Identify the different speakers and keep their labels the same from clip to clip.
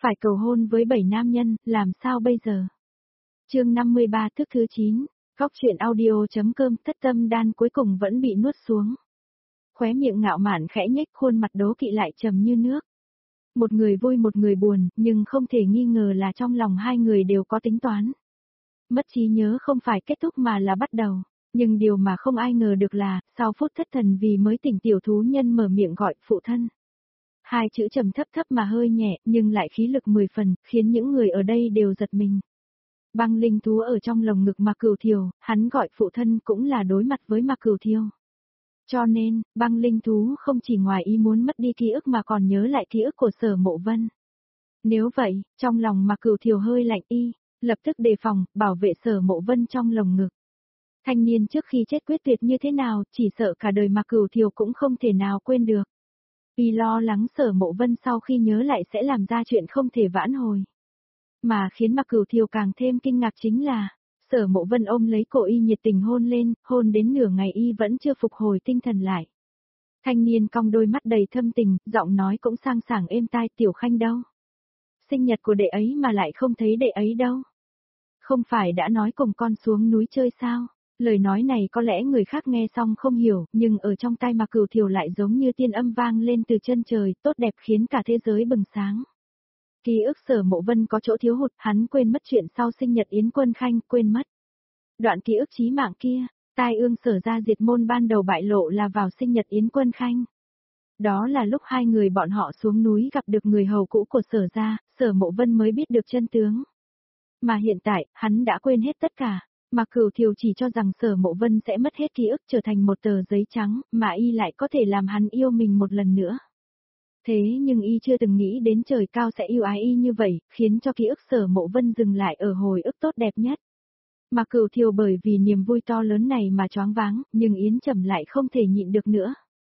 Speaker 1: Phải cầu hôn với 7 nam nhân, làm sao bây giờ? Chương 53 thức thứ 9, góc truyện audio.com. Thất tâm đan cuối cùng vẫn bị nuốt xuống. Khóe miệng ngạo mạn khẽ nhếch, khuôn mặt đố kỵ lại trầm như nước. Một người vui một người buồn, nhưng không thể nghi ngờ là trong lòng hai người đều có tính toán. Mất trí nhớ không phải kết thúc mà là bắt đầu. Nhưng điều mà không ai ngờ được là, sau phút thất thần vì mới tỉnh, tiểu thú nhân mở miệng gọi phụ thân. Hai chữ trầm thấp thấp mà hơi nhẹ, nhưng lại khí lực 10 phần, khiến những người ở đây đều giật mình. Băng linh thú ở trong lồng ngực Mạc Cửu Thiều, hắn gọi phụ thân cũng là đối mặt với Mạc Cửu Thiều. Cho nên, băng linh thú không chỉ ngoài ý muốn mất đi ký ức mà còn nhớ lại ký ức của Sở Mộ Vân. Nếu vậy, trong lòng Mạc Cửu Thiều hơi lạnh lập tức đề phòng, bảo vệ Sở Mộ Vân trong lồng ngực. Thanh niên trước khi chết quyết tuyệt như thế nào, chỉ sợ cả đời Mạc Cửu Thiều cũng không thể nào quên được. Y lo lắng Sở Mộ Vân sau khi nhớ lại sẽ làm ra chuyện không thể vãn hồi. Mà khiến Mạc Cửu Thiều càng thêm kinh ngạc chính là, Sở Mộ Vân ôm lấy cổ y nhiệt tình hôn lên, hôn đến nửa ngày y vẫn chưa phục hồi tinh thần lại. Thanh niên cong đôi mắt đầy thâm tình, giọng nói cũng sang sảng êm tai. Tiểu Khanh đâu? Sinh nhật của đệ ấy mà lại không thấy đệ ấy đâu? Không phải đã nói cùng con xuống núi chơi sao? Lời nói này có lẽ người khác nghe xong không hiểu, nhưng ở trong tai Mạc Cửu Thiều lại giống như tiên âm vang lên từ chân trời, tốt đẹp khiến cả thế giới bừng sáng. Ký ức Sở Mộ Vân có chỗ thiếu hụt, hắn quên mất chuyện sau sinh nhật Yến Quân Khanh, quên mất. Đoạn ký ức chí mạng kia, tai ương Sở gia diệt môn ban đầu bại lộ là vào sinh nhật Yến Quân Khanh. Đó là lúc hai người bọn họ xuống núi gặp được người hầu cũ của Sở gia, Sở Mộ Vân mới biết được chân tướng. Mà hiện tại, hắn đã quên hết tất cả. Mạc Cửu Thiều chỉ cho rằng Sở Mộ Vân sẽ mất hết ký ức trở thành một tờ giấy trắng, mà y lại có thể làm hắn yêu mình một lần nữa. Thế nhưng y chưa từng nghĩ đến trời cao sẽ yêu ái y như vậy, khiến cho ký ức Sở Mộ Vân dừng lại ở hồi ức tốt đẹp nhất. Mạc Cửu Thiều bởi vì niềm vui to lớn này mà choáng váng, nhưng Yến Trầm lại không thể nhịn được nữa.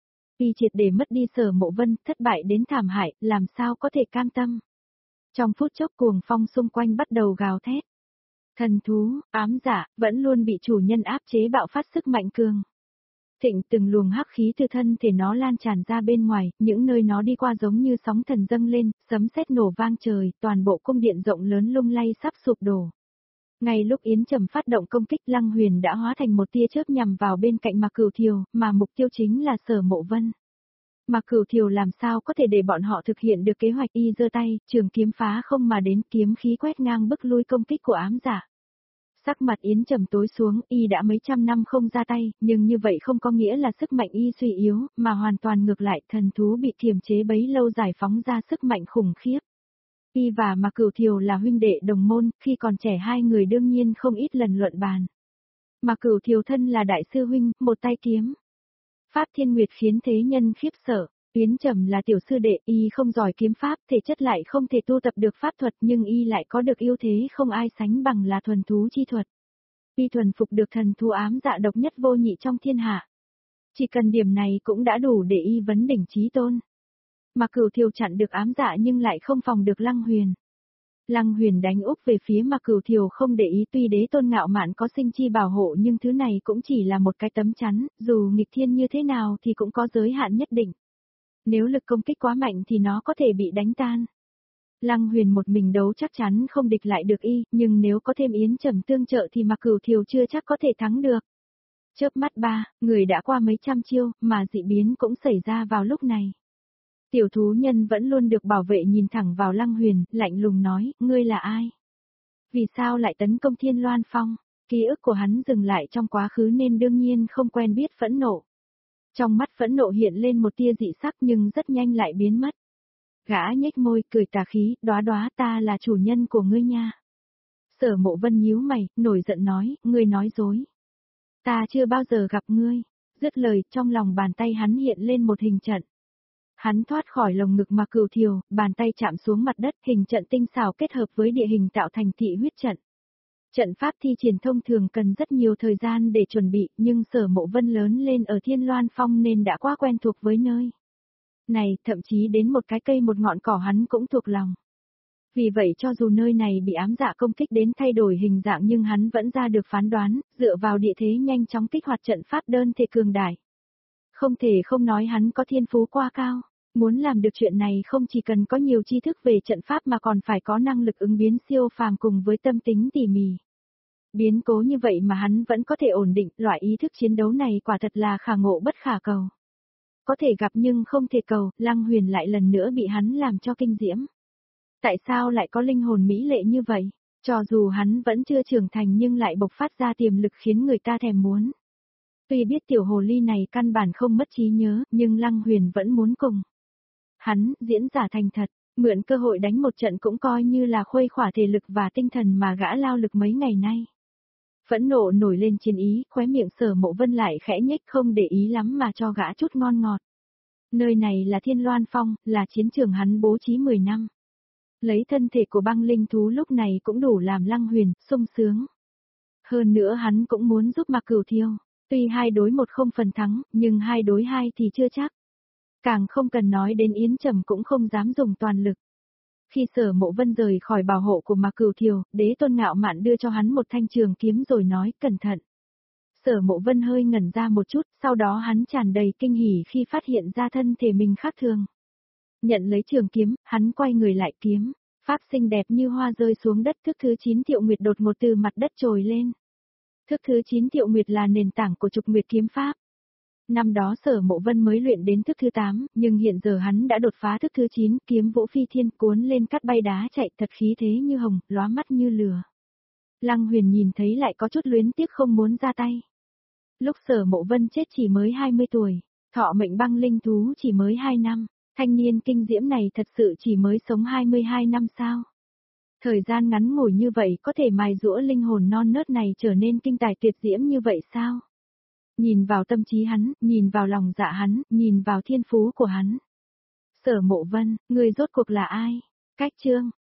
Speaker 1: Y triệt để mất đi Sở Mộ Vân, thất bại đến thảm hại, làm sao có thể cam tâm. Trong phút chốc cuồng phong xung quanh bắt đầu gào thét. Thần thú, ám giả, vẫn luôn bị chủ nhân áp chế bạo phát sức mạnh cường. Thịnh từng luồng hắc khí từ thân thể nó lan tràn ra bên ngoài, những nơi nó đi qua giống như sóng thần dâng lên, sấm sét nổ vang trời, toàn bộ cung điện rộng lớn lung lay sắp sụp đổ. Ngay lúc Yến Trầm phát động công kích, Lăng Huyền đã hóa thành một tia chớp nhằm vào bên cạnh Mạc Cửu Thiều, mà mục tiêu chính là Sở Mộ Vân. Mạc Cửu Thiều làm sao có thể để bọn họ thực hiện được kế hoạch, y giơ tay, trường kiếm phá không mà đến, kiếm khí quét ngang bức lui công kích của ám giả. Sắc mặt Yến Trầm tối xuống, y đã mấy trăm năm không ra tay, nhưng như vậy không có nghĩa là sức mạnh y suy yếu, mà hoàn toàn ngược lại, thần thú bị kiềm chế bấy lâu giải phóng ra sức mạnh khủng khiếp. Y và Mạc Cửu Thiều là huynh đệ đồng môn, khi còn trẻ hai người đương nhiên không ít lần luận bàn. Mạc Cửu Thiều thân là đại sư huynh, một tay kiếm Pháp Thiên Nguyệt khiến thế nhân khiếp sợ. Yến Trầm là tiểu sư đệ, y không giỏi kiếm pháp, thể chất lại không thể tu tập được pháp thuật, nhưng y lại có được ưu thế không ai sánh bằng là thuần thú chi thuật. Y thuần phục được thần thú ám dạ độc nhất vô nhị trong thiên hạ. Chỉ cần điểm này cũng đã đủ để y vấn đỉnh chí tôn. Mạc Cửu Thiều chặn được ám dạ nhưng lại không phòng được Lăng Huyền. Lăng Huyền đánh úp về phía Mạc Cửu Thiều không để ý, tuy đế tôn ngạo mạn có sinh chi bảo hộ nhưng thứ này cũng chỉ là một cái tấm chắn, dù nghịch thiên như thế nào thì cũng có giới hạn nhất định. Nếu lực công kích quá mạnh thì nó có thể bị đánh tan. Lăng Huyền một mình đấu chắc chắn không địch lại được y, nhưng nếu có thêm Yến Trầm tương trợ thì Mạc Cửu Thiều chưa chắc có thể thắng được. Chớp mắt người đã qua mấy trăm chiêu, mà dị biến cũng xảy ra vào lúc này. Tiểu thú nhân vẫn luôn được bảo vệ nhìn thẳng vào Lăng Huyền, lạnh lùng nói, ngươi là ai? Vì sao lại tấn công Thiên Loan Phong? Ký ức của hắn dừng lại trong quá khứ nên đương nhiên không quen biết phẫn nộ. Trong mắt phẫn nộ hiện lên một tia dị sắc nhưng rất nhanh lại biến mất. Gã nhếch môi, cười tà khí, đóa đóa, ta là chủ nhân của ngươi nha. Sở Mộ Vân nhíu mày, nổi giận nói, ngươi nói dối. Ta chưa bao giờ gặp ngươi. Dứt lời, trong lòng bàn tay hắn hiện lên một hình trận. Hắn thoát khỏi lồng ngực Mạc Cửu Thiều, bàn tay chạm xuống mặt đất, hình trận tinh xảo kết hợp với địa hình tạo thành thị huyết trận. Trận pháp thi triển thông thường cần rất nhiều thời gian để chuẩn bị, nhưng Sở Mộ Vân lớn lên ở Thiên Loan Phong nên đã quá quen thuộc với nơi này, thậm chí đến một cái cây một ngọn cỏ hắn cũng thuộc lòng. Vì vậy cho dù nơi này bị ám dạ công kích đến thay đổi hình dạng nhưng hắn vẫn ra được phán đoán, dựa vào địa thế nhanh chóng kích hoạt trận pháp đơn thể cường đại. Không thể không nói hắn có thiên phú quá cao. Muốn làm được chuyện này không chỉ cần có nhiều tri thức về trận pháp mà còn phải có năng lực ứng biến siêu phàm cùng với tâm tính tỉ mỉ. Biến cố như vậy mà hắn vẫn có thể ổn định, loại ý thức chiến đấu này quả thật là khả ngộ bất khả cầu. Có thể gặp nhưng không thể cầu, Lăng Huyền lại lần nữa bị hắn làm cho kinh diễm. Tại sao lại có linh hồn mỹ lệ như vậy? Cho dù hắn vẫn chưa trưởng thành nhưng lại bộc phát ra tiềm lực khiến người ta thèm muốn. Tuy biết tiểu hồ ly này căn bản không mất trí nhớ, nhưng Lăng Huyền vẫn muốn cùng. Hắn, diễn giả thành thật, mượn cơ hội đánh một trận cũng coi như là khuây khỏa thể lực và tinh thần mà gã lao lực mấy ngày nay. Phẫn nộ nổi lên chiến ý, khóe miệng Sở Mộ Vân lại khẽ nhếch không để ý lắm mà cho gã chút ngon ngọt. Nơi này là Thiên Loan Phong, là chiến trường hắn bố trí 10 năm. Lấy thân thể của băng linh thú lúc này cũng đủ làm Lăng Huyền sung sướng. Hơn nữa hắn cũng muốn giúp Mạc Cửu Thiêu, tuy 2 đối 1 không phần thắng, nhưng 2 đối 2 thì chưa chắc. Càng không cần nói đến Yến Trầm cũng không dám dùng toàn lực. Khi Sở Mộ Vân rời khỏi bảo hộ của Mạc Cửu Thiều, Đế Tôn ngạo mạn đưa cho hắn một thanh trường kiếm rồi nói cẩn thận. Sở Mộ Vân hơi ngẩn ra một chút, sau đó hắn tràn đầy kinh hỉ khi phát hiện ra thân thể mình khác thường. Nhận lấy trường kiếm, hắn quay người lại kiếm, pháp xinh đẹp như hoa rơi xuống đất. Thức thứ 9 Thiệu Nguyệt đột ngột từ mặt đất trồi lên. Thức thứ 9 Thiệu Nguyệt là nền tảng của Trục Nguyệt kiếm pháp. Năm đó Sở Mộ Vân mới luyện đến thức thứ 8, nhưng hiện giờ hắn đã đột phá thức thứ 9, kiếm vũ phi thiên cuốn lên cắt bay đá chạy thật khí thế như hồng, lóa mắt như lửa. Lăng Huyền nhìn thấy lại có chút luyến tiếc không muốn ra tay. Lúc Sở Mộ Vân chết chỉ mới 20 tuổi, thọ mệnh băng linh thú chỉ mới 2 năm, thanh niên kinh diễm này thật sự chỉ mới sống 22 năm sao? Thời gian ngắn ngủi như vậy có thể mài giũa linh hồn non nớt này trở nên kinh tài tuyệt diễm như vậy sao? Nhìn vào tâm trí hắn, nhìn vào lòng dạ hắn, nhìn vào thiên phú của hắn. Sở Mộ Vân, người rốt cuộc là ai? Cách chương